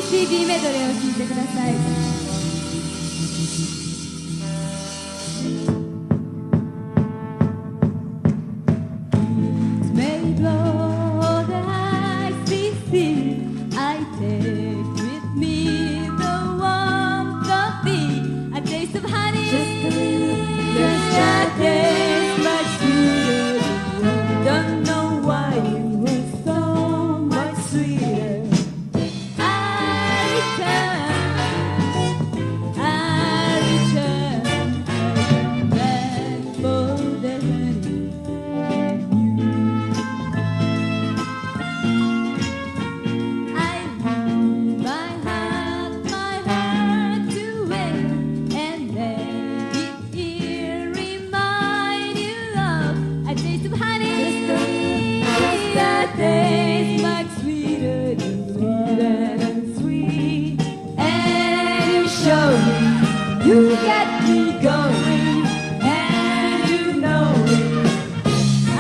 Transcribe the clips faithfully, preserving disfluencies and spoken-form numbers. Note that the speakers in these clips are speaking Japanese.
シーディー メドレーを聴いてください。You got me going, and you know it. I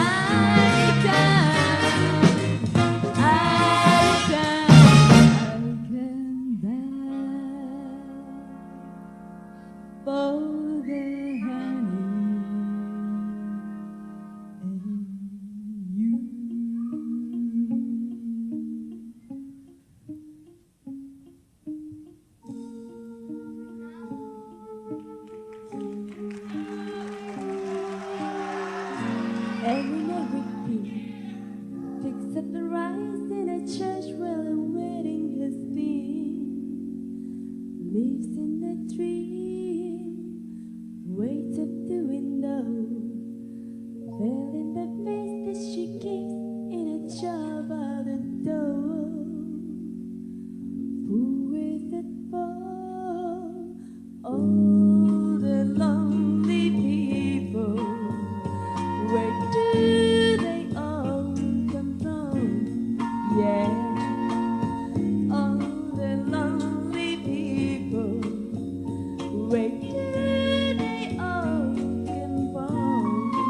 can, I can, I can die for the honey and you. And every beat picks up the rise in a church while awaiting his being. Lives in a dream, waits at the window, fell in the face that she keeps in a jar by the door. Who is it for? All the lonely people. Where do they all come from? Yeah, all the lonely people. Where do they all come from?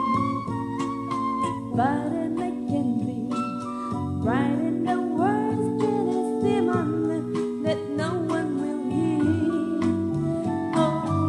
But I can be right in the words that is demon that no one will hear. Oh,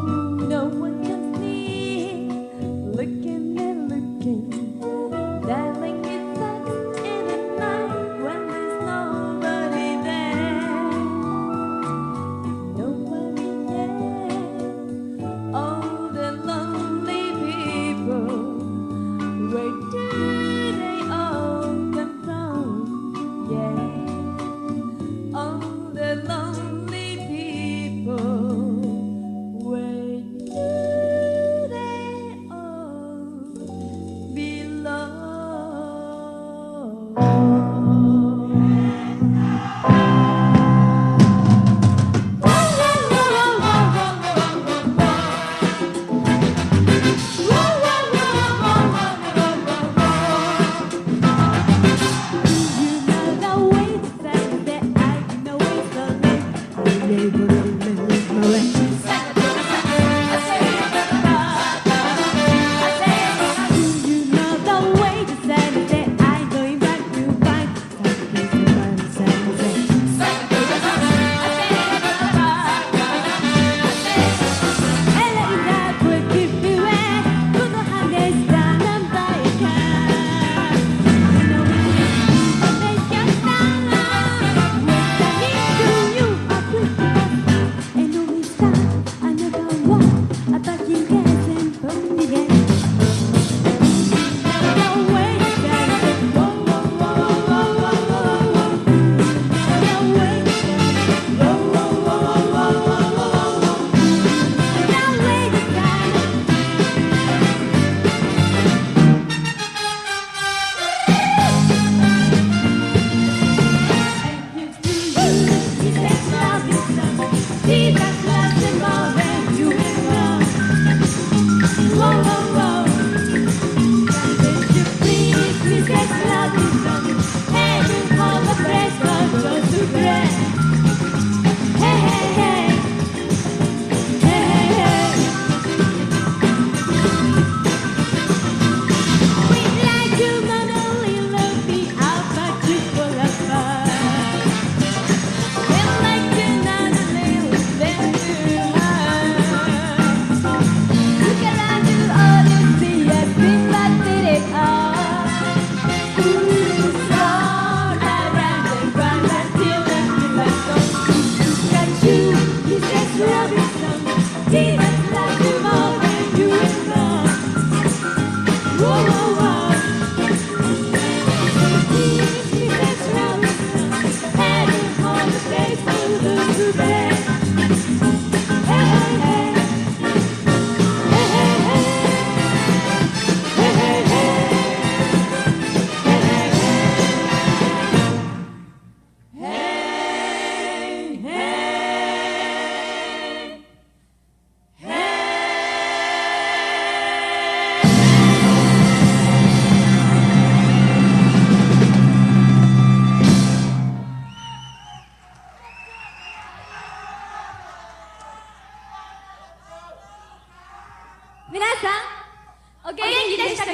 皆さんお元気でしたか？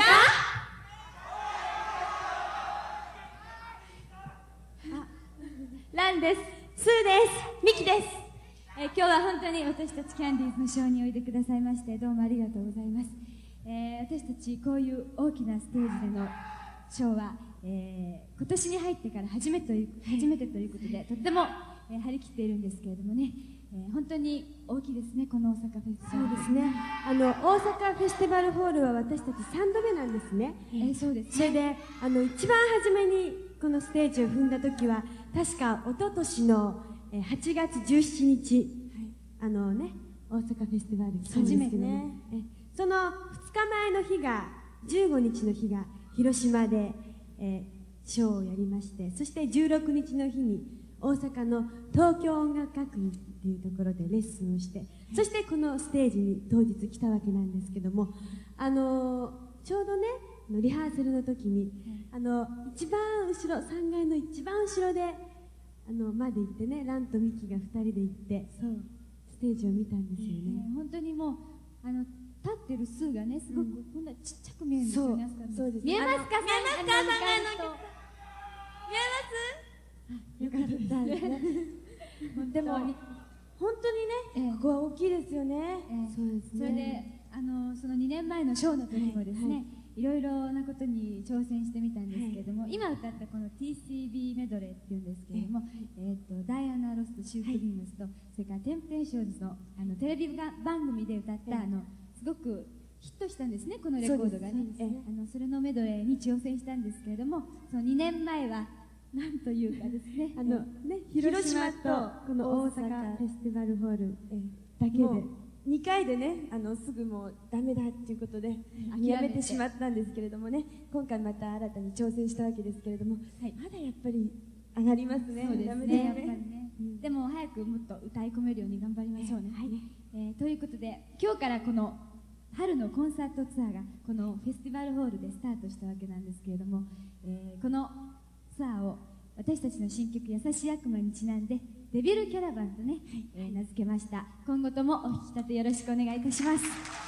ランです、スーです、ミキです。えー、今日は本当に私たちキャンディーズのショーにおいでくださいましてどうもありがとうございます。えー、私たちこういう大きなステージでのショーは、えー、今年に入ってから初めてという初めてということでとっても、えー、張り切っているんですけれどもね、えー、本当に大きいですね、この大阪フェス。 そうですね、あの大阪フェスティバルホールは私たちさんどめなんですね。 えー、そうですね。 それであの一番初めにこのステージを踏んだ時は確か一昨年のはちがつじゅうしちにち、はい、あのね大阪フェスティバル初めてね、えそのふつかまえの日がじゅうごにちの日が広島で、えー、ショーをやりまして、そしてじゅうろくにちの日に大阪の東京音楽学院っていうところでレッスンをして、そしてこのステージに当日来たわけなんですけども、あのー、ちょうどねリハーサルの時に、あの一番後ろさんがいの一番後ろであのまで行ってね、ランとミキがふたりで行ってそうステージを見たんですよね。 えー、本当にもうあの立ってる数がねすごく、うん、こんなちっちゃく見えるんですよね。 そうです。 見えますか？見えますか？さんがいの見えます？ よかったですね。でも本当にね、えー、ここは大きいですよね。 えー、そうですね。それであのそのにねんまえのショーの時もですね、はいはい、いろいろなことに挑戦してみたんですけれども、はい、今歌ったこの ティーシービー メドレーっていうんですけれども、はい、えー、とダイアナ・ロスとシュークリームスと、はい、それからテンプテーションズのあのテレビ番組で歌った、はい、あのすごくヒットしたんですね、このレコードがね。そ, ねあのそれのメドレーに挑戦したんですけれども、そのにねんまえはなんというかですね、 あのね広島とこの大阪フェスティバルホールだけでにかいでね、あのすぐもうダメだっていうことでやめてしまったんですけれどもね、今回また新たに挑戦したわけですけれども、はい、まだやっぱり上がりますね。 そうですね、やっぱりね、うん、でも早くもっと歌い込めるように頑張りましょうね。はい、えー、ということで今日からこの春のコンサートツアーがこのフェスティバルホールでスタートしたわけなんですけれども、えー、このツアーを私たちの新曲「優しい悪魔」にちなんでデビルキャラバンとね、はい、えー、名付けました。今後ともお引き立てよろしくお願いいたします。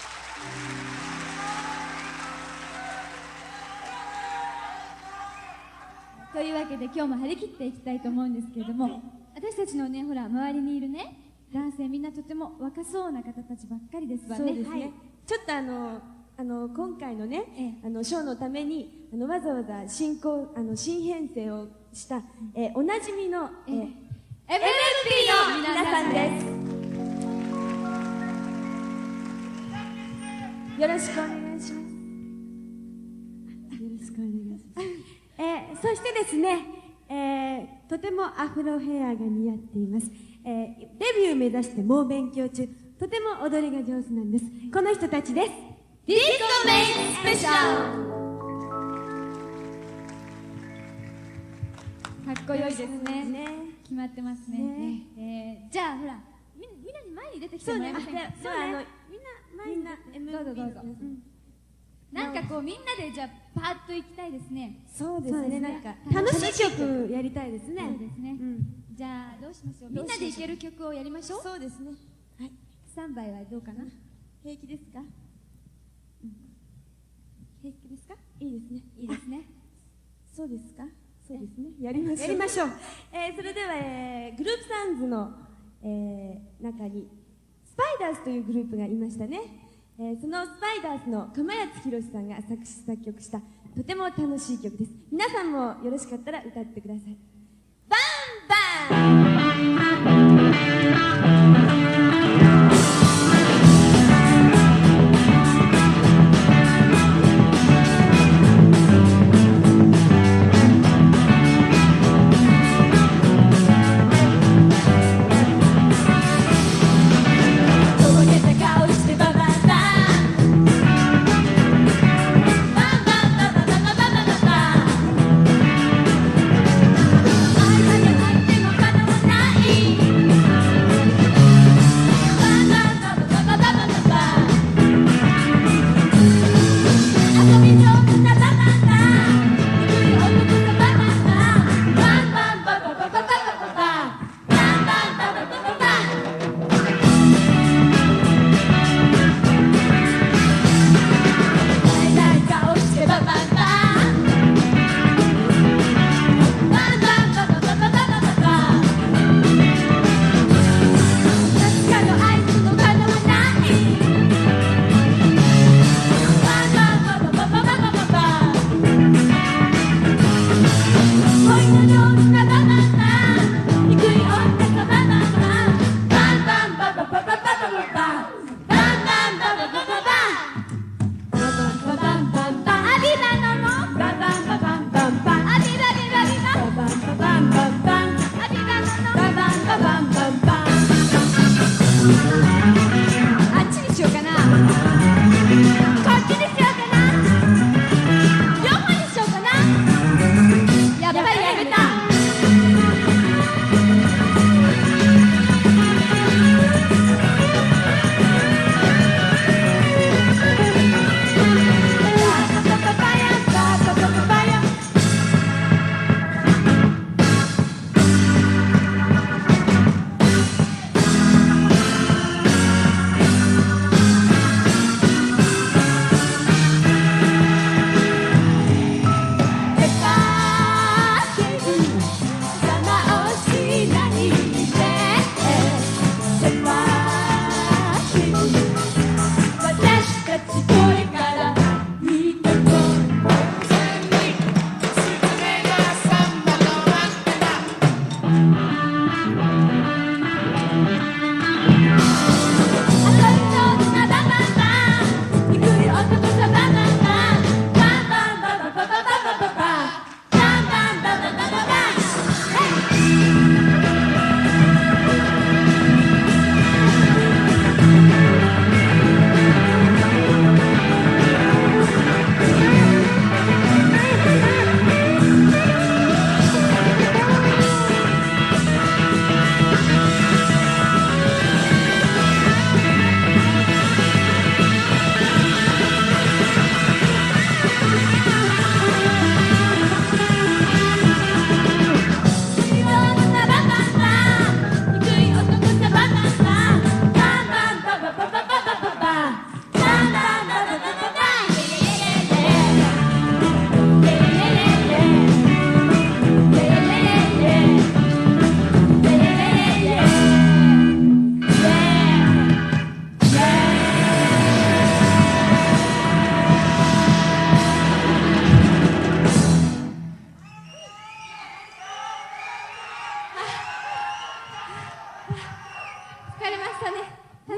というわけで今日も張り切っていきたいと思うんですけれども、はい、私たちのねほら周りにいるね男性みんなとても若そうな方たちばっかりですわね。 そうですね、はい、ちょっとあのあの今回のね、ええ、あのショーのためにあのわざわざ新行あの新編成をした、えー、おなじみの、えー、エムエルピー の皆さんです。よろしくお願いします。よろしくお願いします。えー、そしてですね、えー、とてもアフロヘアが似合っています。えー、デビュー目指して猛勉強中、とても踊りが上手なんです。この人たちです。ディスコメインスペシャル。 かっこよいですね。ね、決まってますね。ね、えー、じゃあほらみみんなに前に出てきてもらえませんか？ そうね、あのみんな前にな、 みんなどうぞどうぞ。うん、なんかこうみんなでじゃあパーッと行きたいですね。 そうですね。なんか楽しい曲やりたいですね。 そうですね。うん、じゃあどうしましょう。みんなで行ける曲をやりましょう。 そうですね。はい。 スタンバイはどうかな？ 平気ですか？うん、平気ですか？ いいですね。いいですね。 そうですか？そうですね。やりましょう。やりましょう。えー、それでは、えー、グループサウンズの、えー、中にスパイダースというグループがいましたね。えー、そのスパイダースの釜谷宏さんが作詞作曲したとても楽しい曲です。皆さんもよろしかったら歌ってください。バンバン。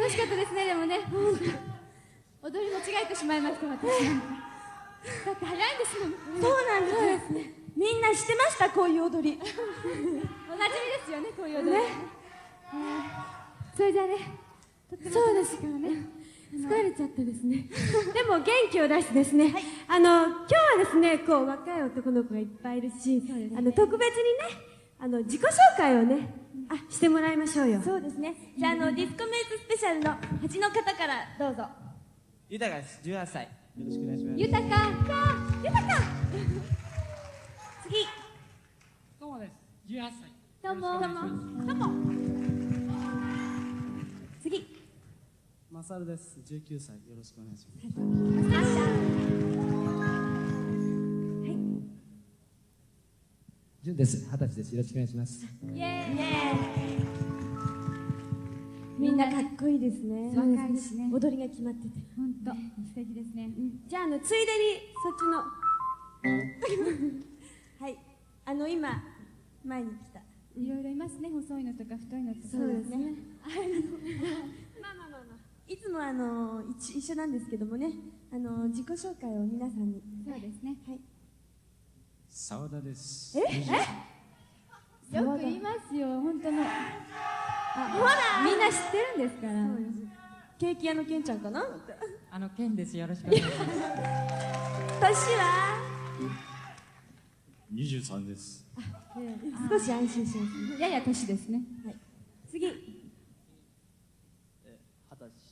しかったですね。でもね、踊り間違えてしまいました私なんか。だって早いんですもん。 そうなんですね。みんな知ってました、こういう踊り。 おなじみですよね、こういう踊り。 ね。 それじゃあね、とってもそうで楽しいからね。 疲れちゃったですね。でも元気を出してですね、あの今日はですね、こう若い男の子がいっぱいいるし、あの特別にね、あの自己紹介をね、あしてもらいましょうよ。 そうですね。じゃあ、あのディスコメイツスペシャルのはちの方からどうぞ。 豊です。じゅうはっさい。よろしくお願いします。 豊か、 豊か。次。 どうもです。じゅうはっさい。 どうも。 どうも。どうも。次。 マサルです。じゅうきゅうさい。よろしくお願いします。 じゅんです。はたちです。よろしくお願いします。 イエーイ。 みんなかっこいいですね。 そう若いしね。 踊りが決まってて。 本当、素敵ですね。 じゃあ、あのついでにそっちのはい、あの今前に来た。 いろいろいますね、細いのとか太いのとか。 そうですね。 まあまあまあまあ。いつもあの一一緒なんですけどもね、あの自己紹介を皆さんに。 そうですね。 はい。 澤田です。 え？え？ よく言いますよ、本当の。あ、ほら、みんな知ってるんですから。 ケーキ屋のケンちゃんかな？ あのケンです。よろしくお願いします。 年は？ にじゅうさんです。 少し安心します。 やや年ですね。 次。 はたち。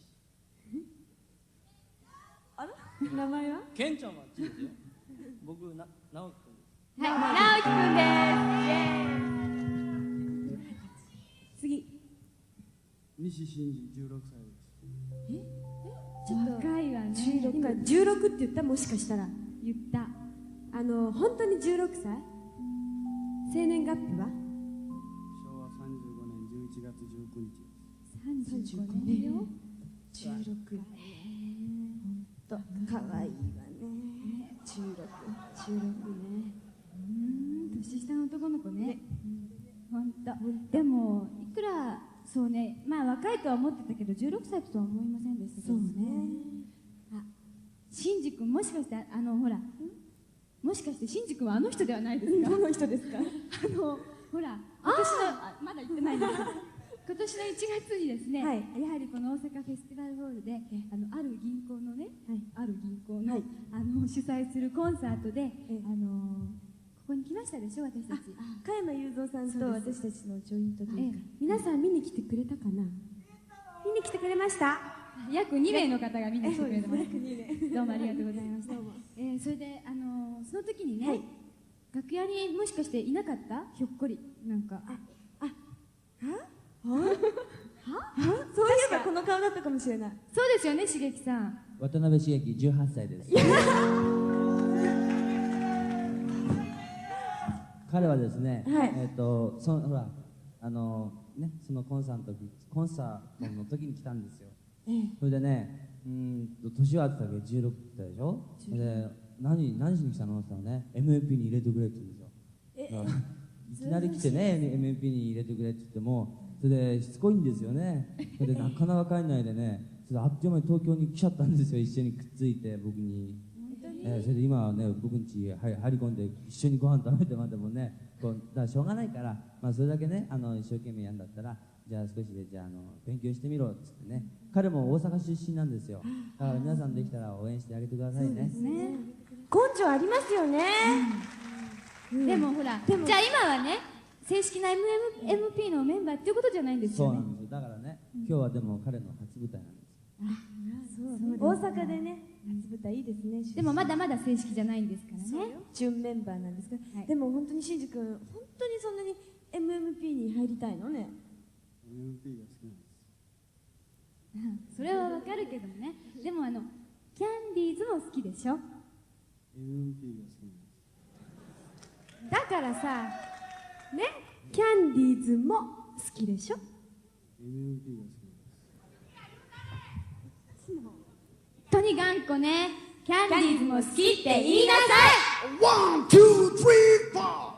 あら？名前は？ ケンちゃんはちですよ。僕な直樹君です。 はい、直樹くんです。イエーイ。 次。 西真二じゅうろくさいです。 ちょっと若いわね。 じゅうろく今じゅうろくって言った、もしかしたら言った。 あの本当にじゅうろくさい？生年月日は？ 昭和さんじゅうごねんじゅういちがつじゅうくにちです。 三十五年よ。 じゅうろく。ほんと可愛いわね。じゅうろく。 じゅうろくね。 うーん、年下の男の子ね。本当。でもいくらそうね、まあ若いとは思ってたけどじゅうろくさいとは思いませんでしたけどね。あ、シンジ君もしかしてあのほら、もしかしてシンジ君はあの人ではないですか？ どの人ですか？ あのほら、今年のあまだ言ってないんですけど、今年のいちがつにですね、 はいやはりこの大阪フェスティバルホールで、あのある銀行のね、ある銀行の、 はいあの主催するコンサートで、 えあのここに来ましたでしょ、私たち。 加山雄三さんと私たちのジョイントとええいうか。 皆さん見に来てくれたかな？見に来てくれました？ 約にめいの方が見に来てくれてます。どうもありがとうございました。えー、それであのその時にね、 はい楽屋にもしかしていなかった？ひょっこりなんか。 そういえばこの顔だったかもしれない。 そうですよね、しげきさん。 渡辺茂樹じゅうはっさいです。彼はですね、 はいえっ、とそのほらあのねそのコンサートの時コンサートの時に来たんですよ。それでね、うーんと年はあってたけどじゅうろくってでしょ。で何何しに来たのって言ったらね エムエムピー に入れてくれって言うんですよ。だからいきなり来てね エムエムピー に入れてくれって言ってもそれでしつこいんですよね。それでなかなか帰んないでね、それであっという間に東京に来ちゃったんですよ。一緒にくっついて僕に。えー、それで今はね僕ん家入入り込んで一緒にご飯食べてまでもねこうだからしょうがないから、まあ、それだけねあの一生懸命やんだったらじゃあ少しでじゃああの勉強してみろっつってね。彼も大阪出身なんですよ。だから皆さんできたら応援してあげてくださいね。 ね、根性ありますよね。 でもほら、じゃあ今はね、正式な エムエムピー のメンバーっていうことじゃないんですよね。 そうなんですよ。だからね、今日はでも彼の初舞台なんです。 大阪でね、初舞台いいですね。 でもまだまだ正式じゃないんですからね。 準メンバーなんですが、 はいでも本当にしんじ君、本当にそんなに エムエムピー に入りたいのね。 エムエムピー が好きなんです。 それはわかるけどもね。でもあのキャンディーズも好きでしょ。 エムエムピー が好きなんです。 だからさ、ね、キャンディーズも好きでしょ？ エムエムピー が好きなんです。 とに頑固ね。キャンディーズも好きって言いなさい。 One, two, three, four.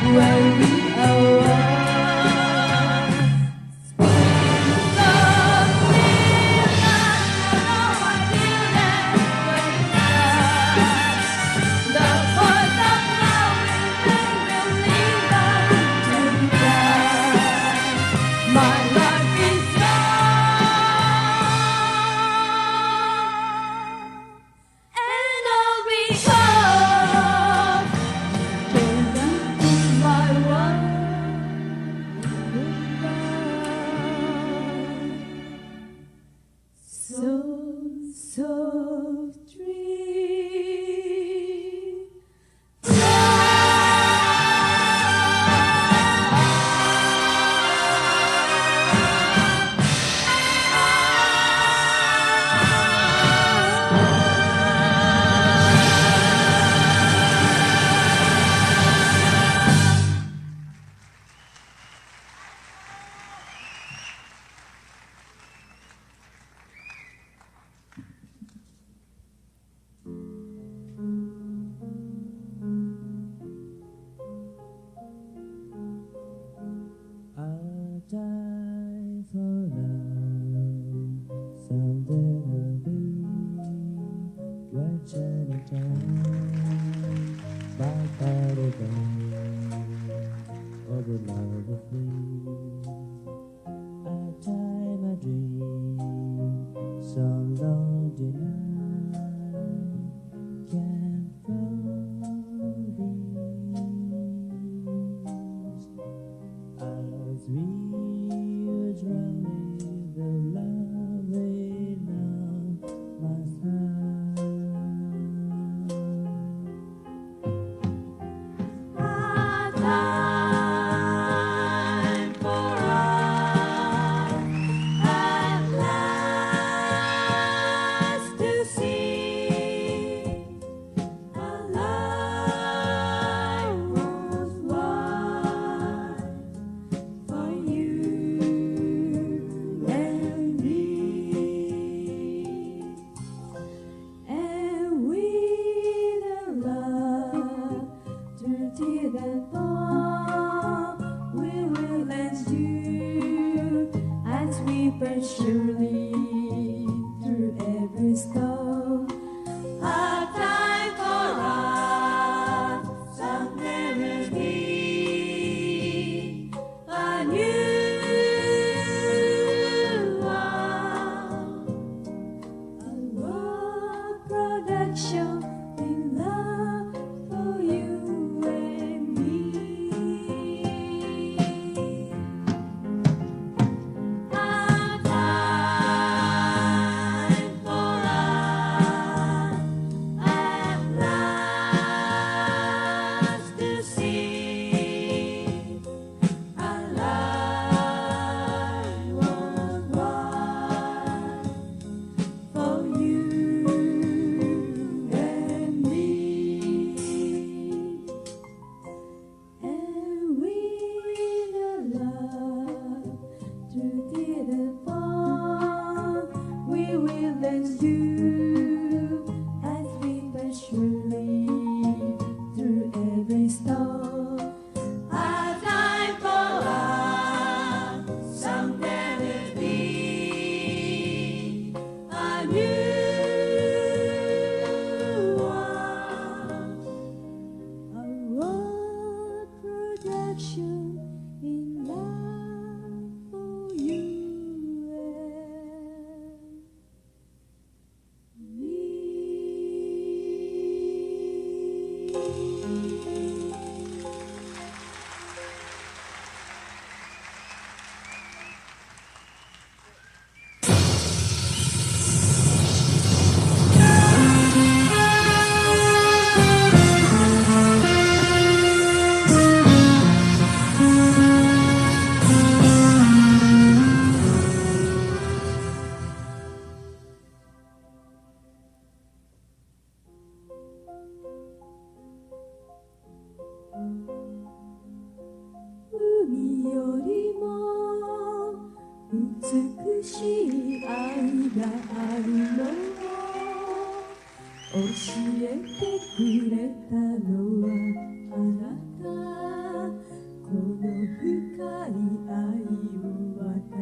美しい愛があるのを教えてくれたのはあなた。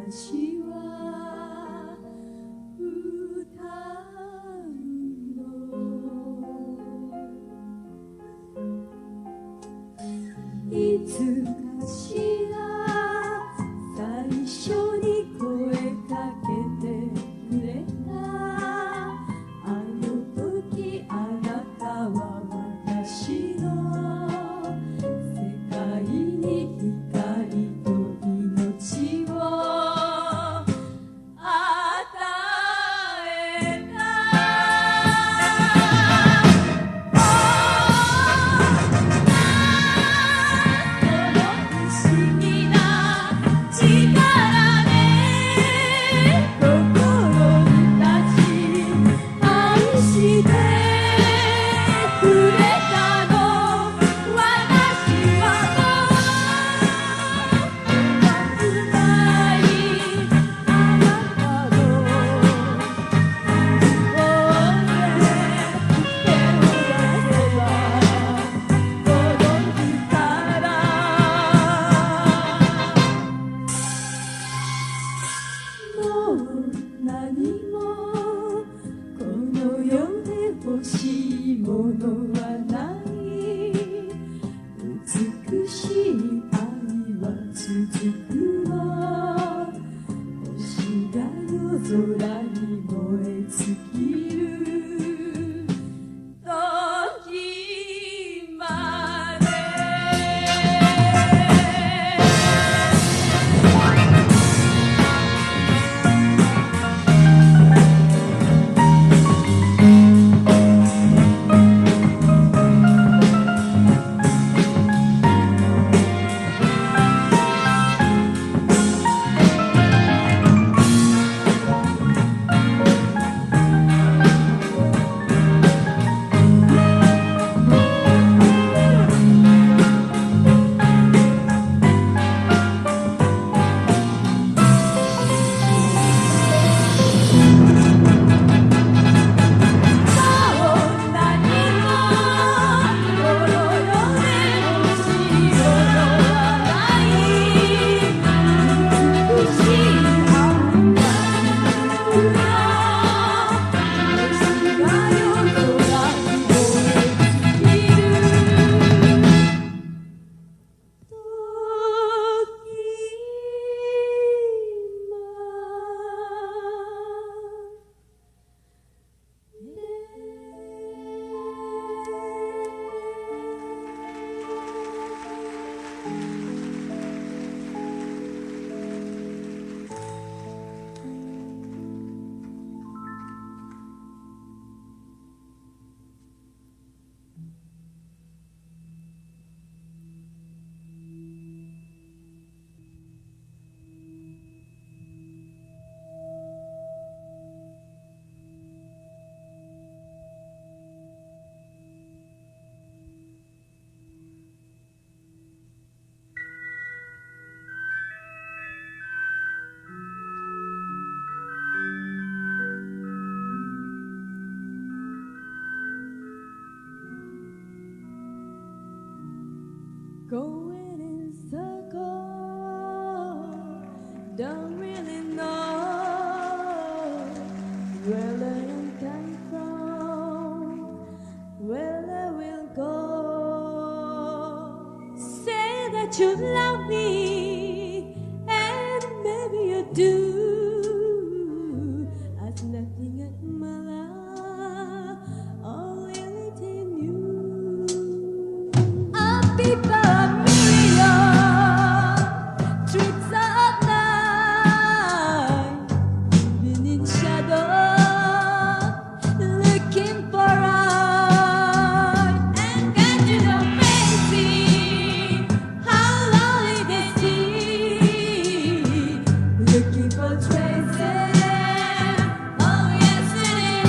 私は歌うのいつかしら最初に声かけてくれたあの時あなたは私の世界に光と命を与えたその不思議な力で心に立ち愛してくれたの私はもう忘れないあなたの声手を出せば届くからもう何もこの世で欲しいものはない美しい愛は続くわ星が夜空に燃え尽きる時までGoing in circles, don't really know where I am come from, where I will go. Say that you love me, and maybe you do. As nothing at my love, all within you. Our people. Looking for traces of yesterday.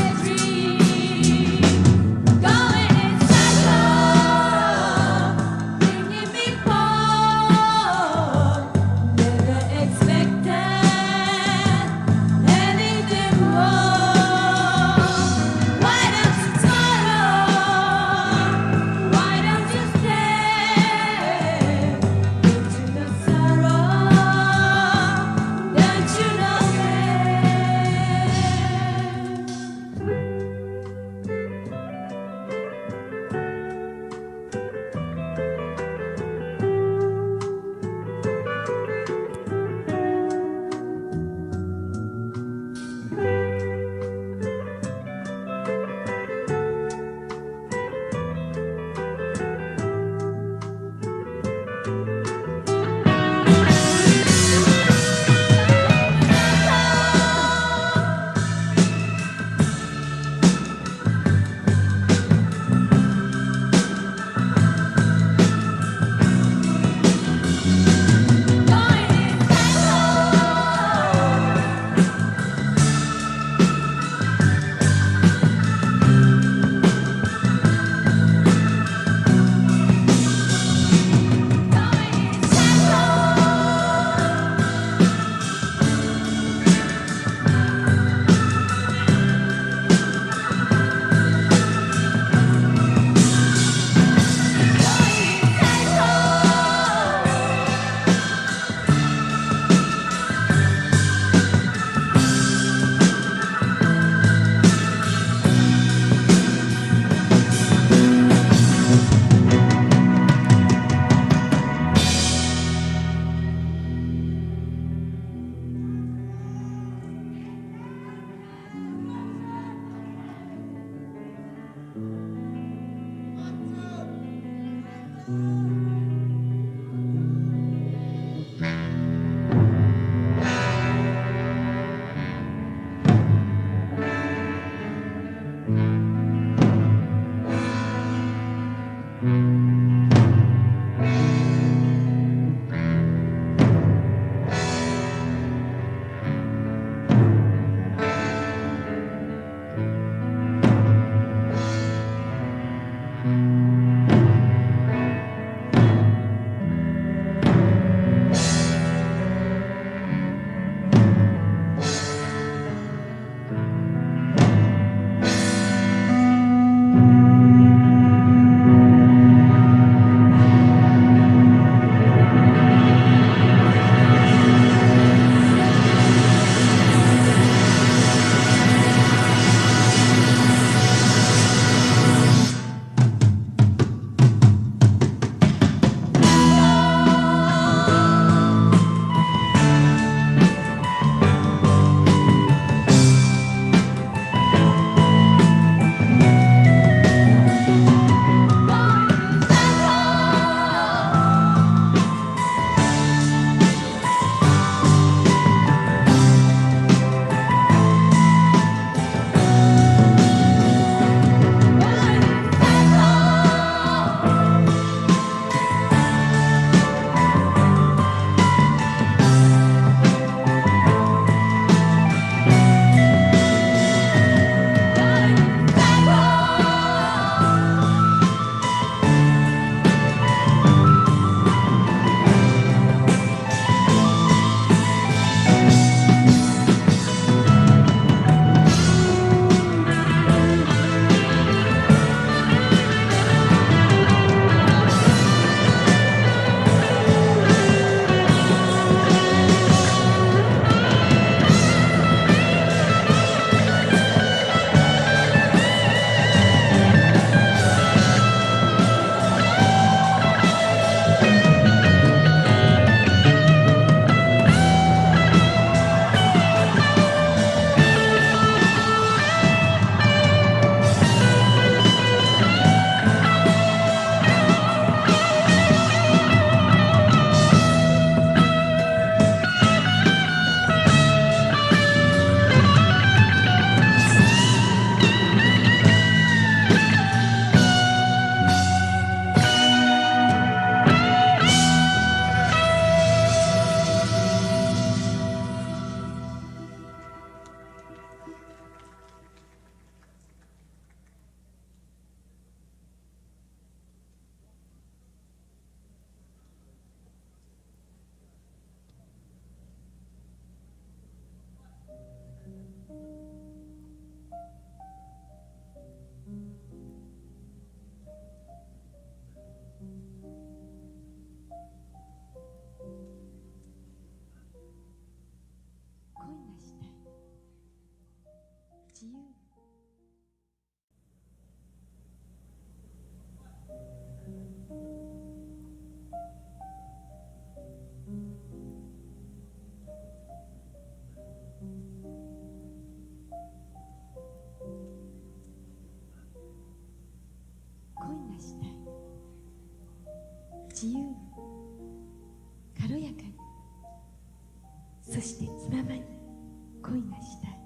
自由に軽やかに、そして気ままに恋がしたい。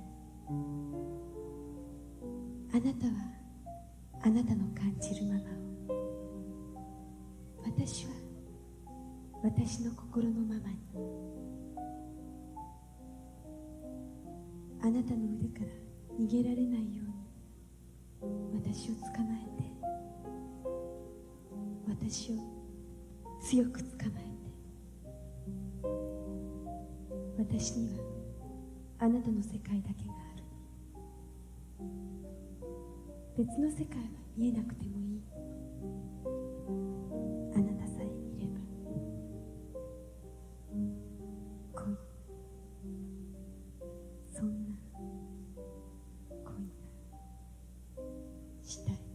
あなたはあなたの感じるままを、私は私の心のままに。あなたの腕から逃げられないように私を捕まえて、私を強く捕まえて。私にはあなたの世界だけがある。別の世界は見えなくてもいい。あなたさえいれば。恋、そんな恋がしたい。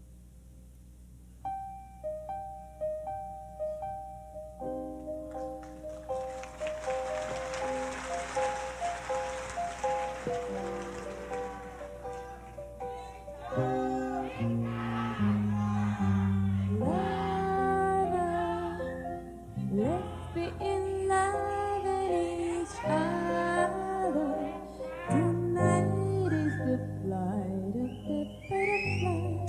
Let's be in love with each other. Tonight is the flight of the butterfly.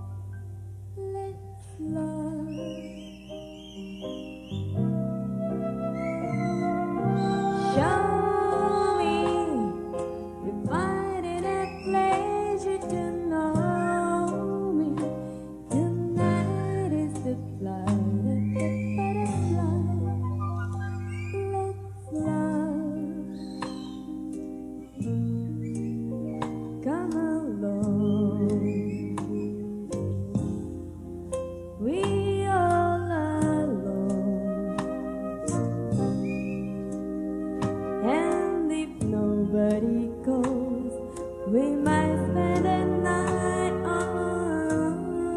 Let's love. Show me you find it a pleasure to know me. Tonight is the flight of the butterfly. Let's love. Come along. We all alone. And if nobody goes, we might spend a night on.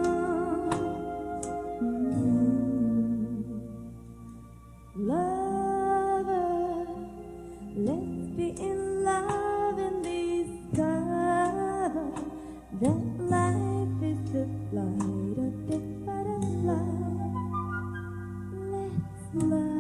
Lover, let's be in love and discover that life is the flight of the butterfly. Let's love.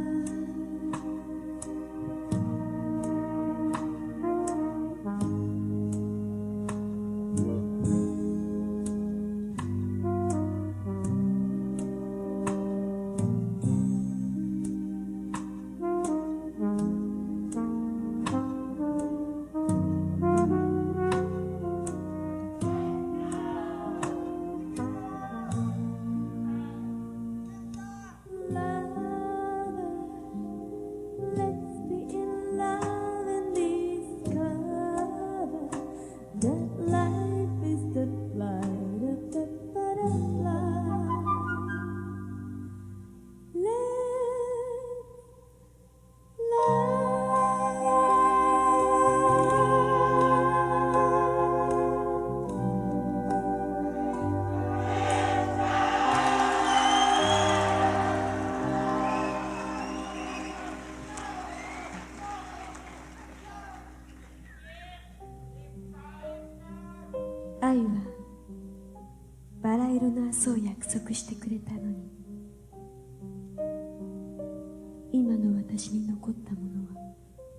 Let's be in love and discover that life is the flight of the butterfly. Let's 愛はバラ色の明日を約束してくれたのに、今の私に残ったものは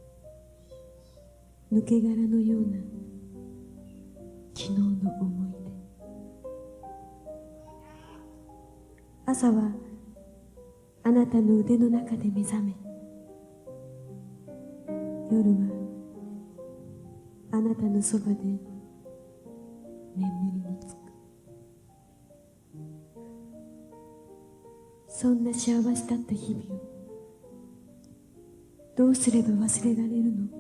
抜け殻のような昨日の思い出。朝はあなたの腕の中で目覚め、夜はあなたのそばで眠りにつく。そんな幸せだった日々をどうすれば忘れられるの？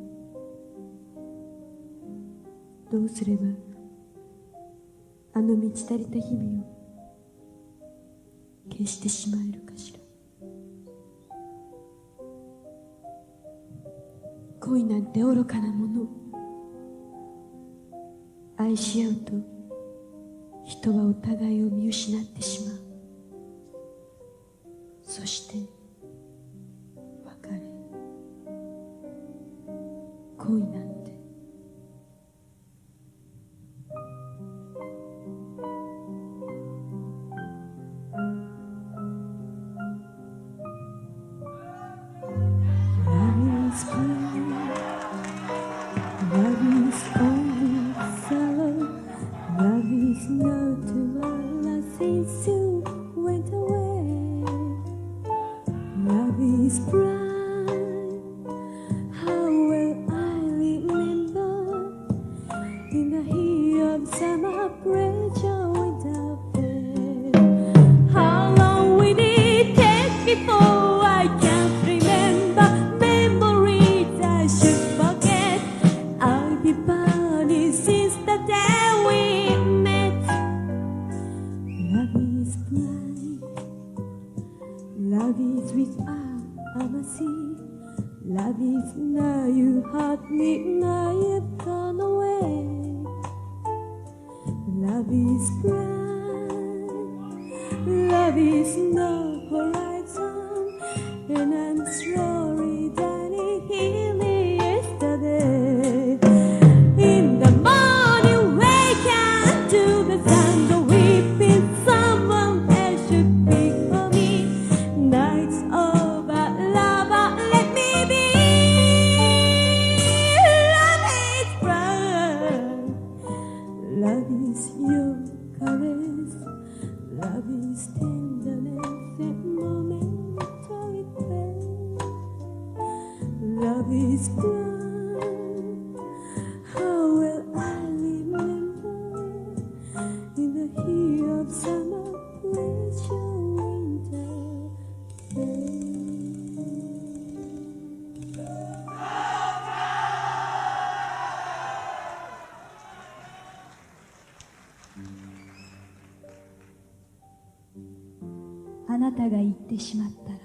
どうすればあの満ち足りた日々を消してしまえるかしら。恋なんて愚かなもの。愛し合うと人はお互いを見失ってしまう。そして別れ。恋なんて is bright. How will I remember in the heat of summer, pressure winter fair? How long will it take before I can't remember memories I should forget? I'll be burning since the day we met. Love is blind. Love is without mercy. Love is now you hurt me, now you've gone away. Love is blind. Love is no horizon, and I'm slowly dying here yesterday. In the morning, wake up to the sound of weeping. Someone else should be for me. Night's over, lover, let me be. Love is bright. Love is your caress. Love is tenderness and momentary pain. Love is blind. How will I remember in the heat of summer, pleasure, winter, day? 「あなたが言ってしまったら、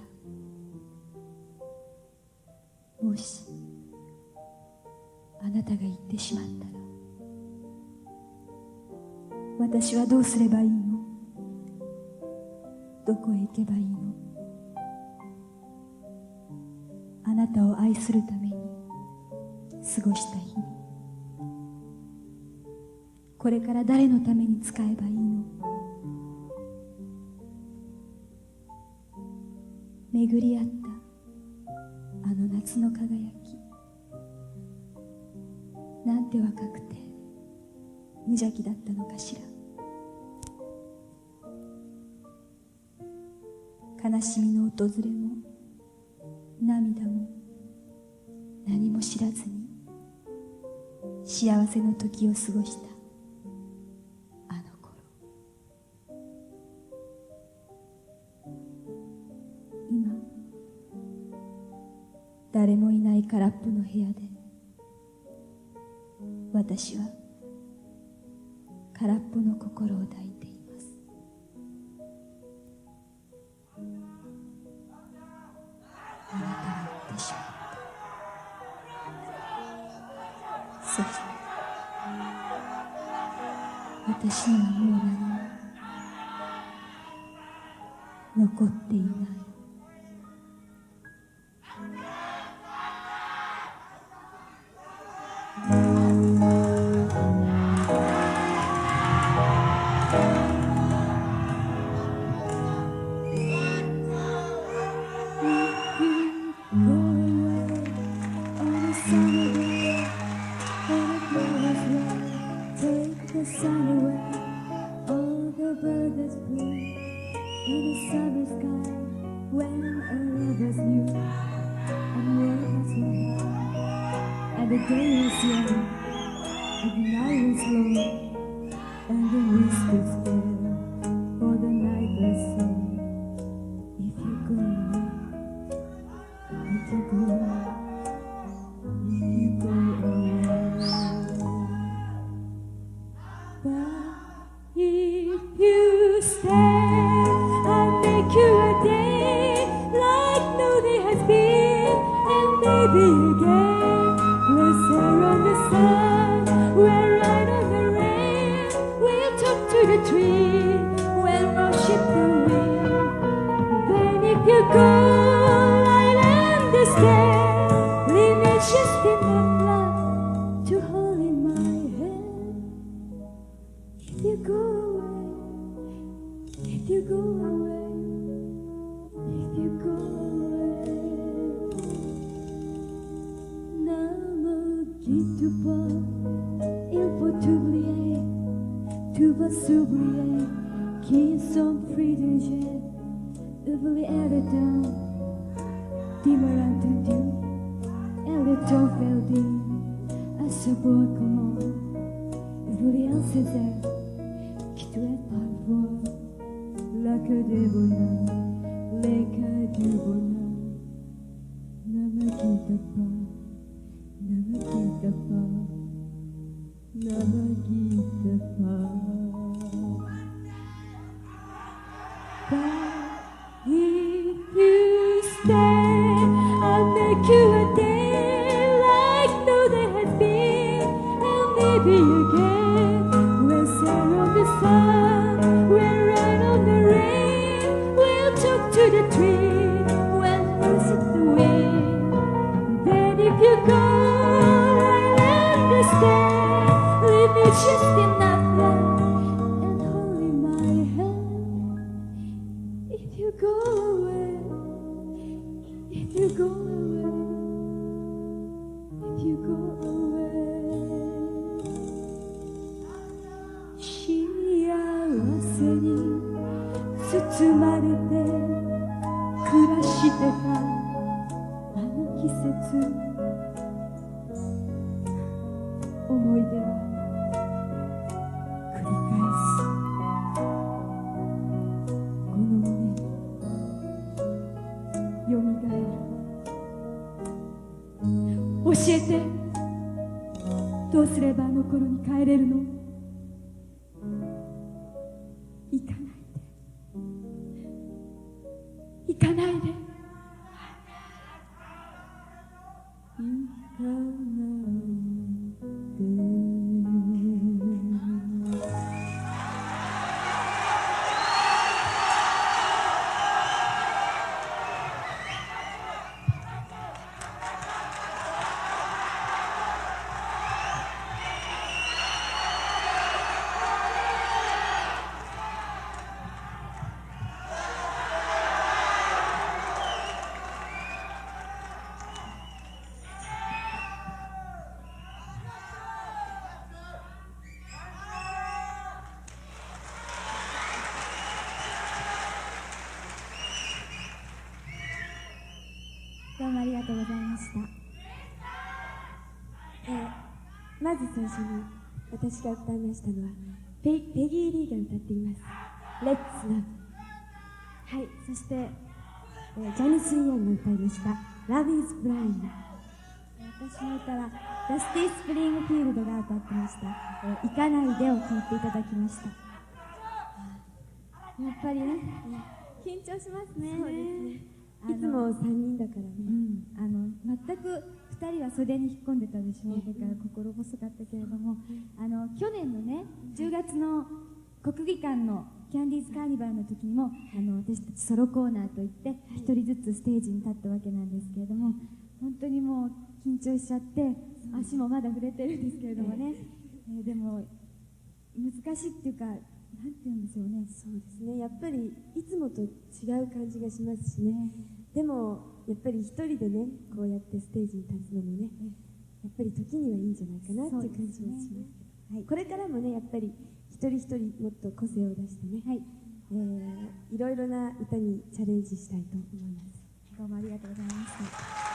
もしあなたが言ってしまったら、私はどうすればいいの？どこへ行けばいいの？あなたを愛するために過ごした日々、これから誰のために使えばいいの？巡り合ったあの夏の輝き、なんて若くて無邪気だったのかしら。悲しみの訪れも涙も何も知らずに幸せの時を過ごしたあの頃。今誰もいない空っぽの部屋で、私は空っぽの心を抱いています。あなたが言ってしまった。そして私にはもう何も残っていない。 Timbaland to do Eleton Feldy Asaboa comment Julien César Qui doit être parfois La queue des bonheurs Les cas du bonheur Ne me quitte pas Ne me quitte pas Ne me quitte pas But if you stay I'll make you a day like no there had been And maybe again we'll sail on the sun We'll ride on the rain We'll talk to the tree We'll visit the wind Then if you go I'll understand Leave me just enough love And hold in my hand If you go away If you go away If you go away 幸せに包まれて暮らしてたあの季節思い出は繰り返すこの胸よみがえる教えてどうすればあの頃に帰れるの行かないで行かないで行かないでどうもありがとうございました。 えーまず最初に私が歌いましたのはペペギー・リーが歌っています「Let's Love」はい、そして、えージャニス・イアンが歌いました「Love is Blind」 私の歌はダスティ・スプリングフィールドが歌ってました「えー行かないで」を聴いていただきました。やっぱりね、緊張しますね。 そうですねあのいつもさんにんだからね、 うん、あの全くふたりは袖に引っ込んでたでしょう、だから心細かったけれども、あの去年のねじゅうがつの国技館のキャンディーズカーニバルの時にもあの私たちソロコーナーといってひとりずつステージに立ったわけなんですけれども、本当にもう緊張しちゃって足もまだ触れてるんですけれどもね、えーでも難しいっていうかなんて言うんでしょうね。 そうですね、やっぱりいつもと違う感じがしますしね、でもやっぱり一人でねこうやってステージに立つのもね、やっぱり時にはいいんじゃないかなっていう感じはしますけど、はい、これからもねやっぱり一人一人もっと個性を出してね、はいえー、いろいろな歌にチャレンジしたいと思います。 どうもありがとうございました。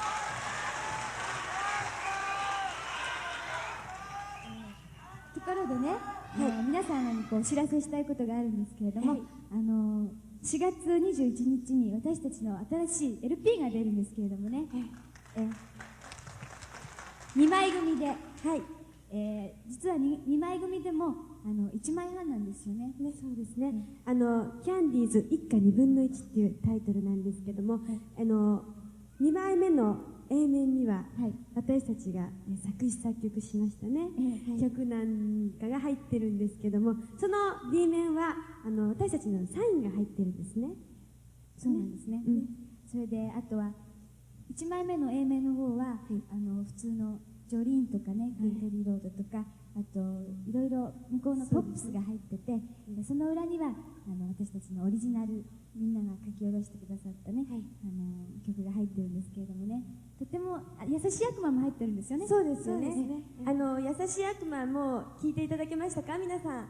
ところでね、はい、皆さんにこうお知らせしたいことがあるんですけれども、はい、あのしがつにじゅういちにちに私たちの新しい エルピー が出るんですけれどもね、はい、えにまい組で、はいえー、実は 2, にまい組でもあのいちまいはんなんですよね。 ね、そうですね、うん、あのキャンディーズ一家にぶんのいちっていうタイトルなんですけども、はい、あのにまいめの A 面には、はい、私たちが作詞作曲しましたね、はい、曲なんかが入ってるんですけども、その B 面はあの私たちのサインが入ってるんですね。 そうなんですね、うん、それであとはいちまいめの A 面の方は、はい、あの普通のジョリーンとかね、カントリーロードとか、あといろいろ向こうのポップスが入ってて、そ, その裏にはあの私たちのオリジナルみんなが書き下ろしてくださったね、はい、あの曲が入ってるんですけれどもね、とても優しい悪魔も入ってるんですよね。 そうですよね。ねあの優しい悪魔も聞いていただけましたか皆さん。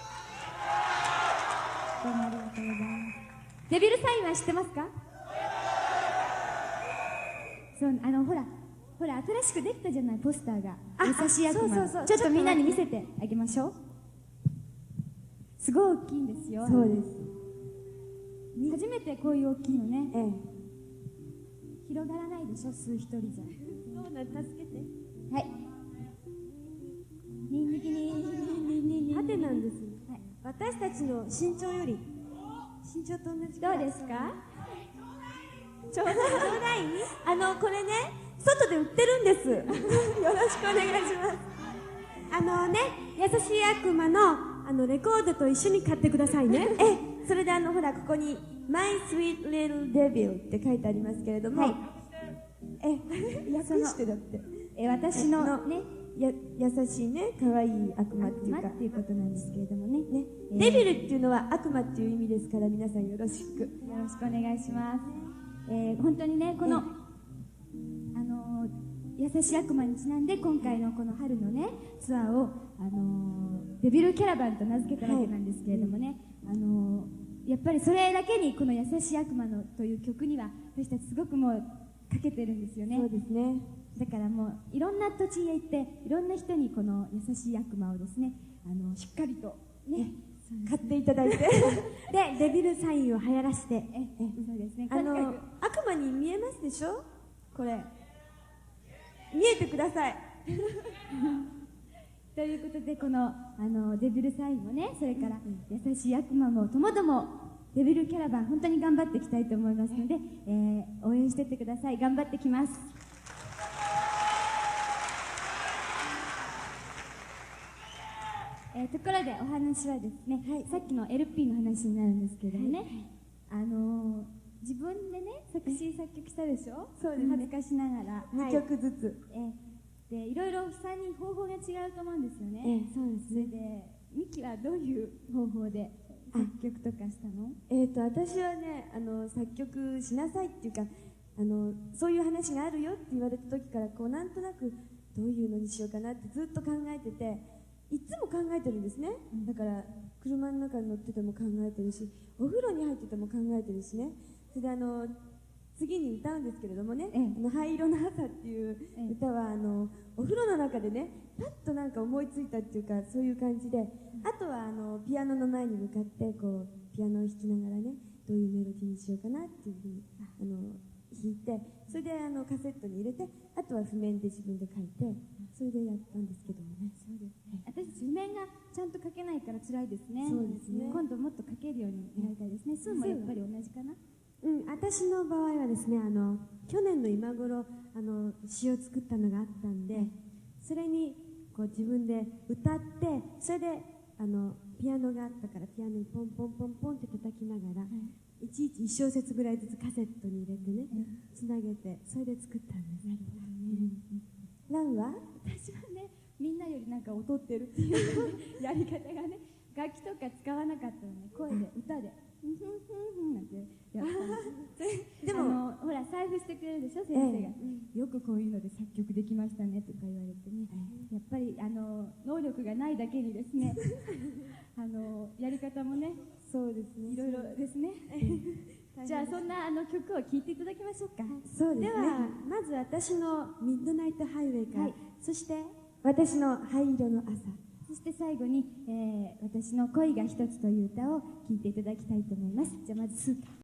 どうもありがとうございます。デビルサインは知ってますか？ そうあのほらほら新しくできたじゃないポスターがあ優しい悪魔のそうそうそうちょっとみんなに見せてあげましょう。すごい大きいんですよ。 そうです。 初めてこういう大きいのね、 ええ。 広がらないでしょ、数一人じゃ。 そうなん、助けて。 はい。ニンニキニンニンニンニンニンニン。 縦なんです。 はい。 私たちの身長より身長と同じくどらい。 うですか？ ちょうだい。ちょうだい。あのこれね、外で売ってるんです。よろしくお願いします。あのね、優しい悪魔のあのレコードと一緒に買ってくださいね。え、それであのほらここに My Sweet Little Devil って書いてありますけれども、 はい、 え、訳してだって。 え、私のね、 や優しいね、可愛い悪魔っていうか。 悪魔っていうことなんですけれどもね。ね、 えー、デビルっていうのは悪魔っていう意味ですから皆さんよろしく。 よろしくお願いします。えー、本当にねこの、あのー、優しい悪魔にちなんで今回のこの春のねツアーを、あのー、デビルキャラバンと名付けたわけなんですけれどもね、はい、あのー、やっぱりそれだけにこの優しい悪魔のという曲には私たちすごくもうかけてるんですよね。 そうですね。 だからもういろんな土地へ行っていろんな人にこの優しい悪魔をですね、あのしっかりとね買っていただいてでデビルサインを流行らして、ええそうですね、 あの悪魔に見えますでしょ、これ見えてくださいということでこのあのデビルサインもね、それから優しい悪魔もともどもデビルキャラバン本当に頑張っていきたいと思いますので、えー、応援してってください。頑張ってきます。えー、ところでお話はですね、はい、さっきの エルピー の話になるんですけれどもね、はい、あのー、自分でね作詞作曲したでしょ。そうですね、恥ずかしながら、 はい、にきょくずつ、 えー、でいろいろさんにん方法が違うと思うんですよね。 えー、そうですね。 それでミキはどういう方法で作曲とかしたの？ えーと私はね、あの作曲しなさいっていうか、あのそういう話があるよって言われた時からこうなんとなくどういうのにしようかなってずっと考えてて、いつも考えてるんですね。だから車の中に乗ってても考えてるし、お風呂に入ってても考えてるしね。それであの次に歌うんですけれどもね、ええ、あの灰色の朝っていう歌は、あのお風呂の中でねパッとなんか思いついたっていうか、そういう感じで、あとはあのピアノの前に向かってこうピアノを弾きながらね、どういうメロディーにしようかなっていうふうにあの弾いて、それであのカセットに入れて、あとは譜面で自分で書いて、それでやったんですけどもね。そうですね。 私たち譜面がちゃんと書けないから辛いですね。 そうですね。 今度もっと書けるようになりたいですね。数もやっぱり同じかな。 うん、私の場合はですね、あの去年の今頃あの詩を作ったのがあったんで、それにこう自分で歌って、それであのピアノがあったからピアノにポンポンポンポンって叩きながら、いちいちいち小節ぐらいずつカセットに入れてね、つなげて、それで作ったんです。ランは？ 私はね、みんなよりなんか劣ってるっていうやり方がね、楽器とか使わなかったのね、声で歌でふんふんふんふんなんてやったんです。でもあのほら財布してくれるでしょ先生が、ええ、よくこういうので作曲できましたねとか言われてね、やっぱりあの能力がないだけにですねあのやり方もね、そうですね、いろいろですねじゃあそんなあの曲を聴いていただきましょうか。 そうですね。ではまず私のミッドナイトハイウェイから、はい、そして私の灰色の朝、 そして最後に、えー、私の恋が一つという歌を聴いていただきたいと思います。じゃあまずスーパー